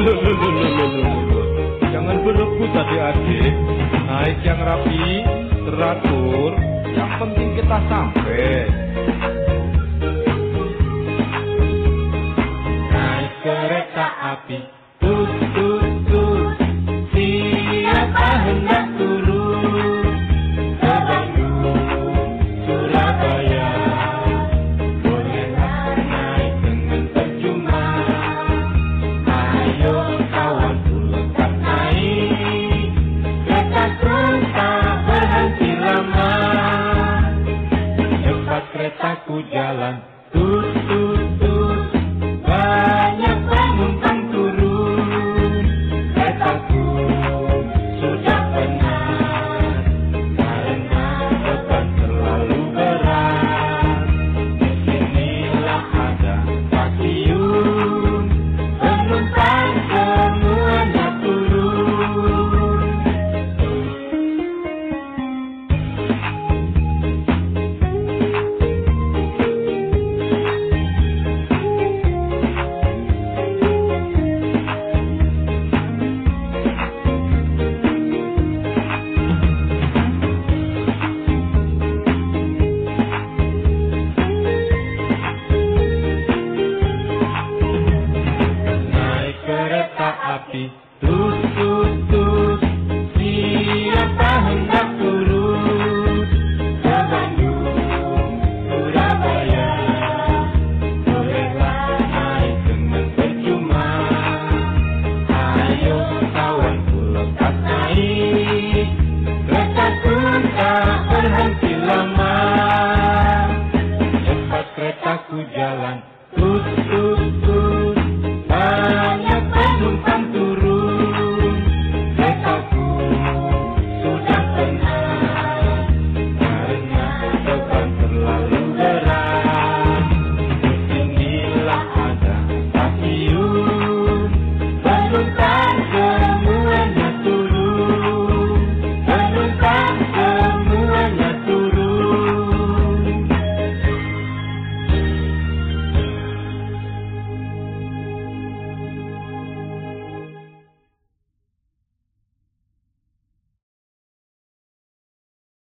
Jangan berebut adik-adik. Naik yang rapi, teratur. Yang penting kita sampai. Naik kereta api, tut tut tut. Siapa hendak turun ke Bandung, Surabaya? Bolehlah naik dengan percuma. Ayo kawan lekas naik. Keretaku tak berhenti lama. Cepat keretaku jalan, tut tut tut. Banyak penumpang turun. Keretaku sudah penat karena beban terlalu berat. Disinilah ada stasiun, penumpang semuanya turun. Naik kereta api, tut tut tut. Siapa hendak turun ke Bandung, Surabaya? Bolehlah naik dengan percuma. Ayo kawanku lekas naik. Keretaku tak berhenti lama. Cepat keretaku jalan, tut tut tut.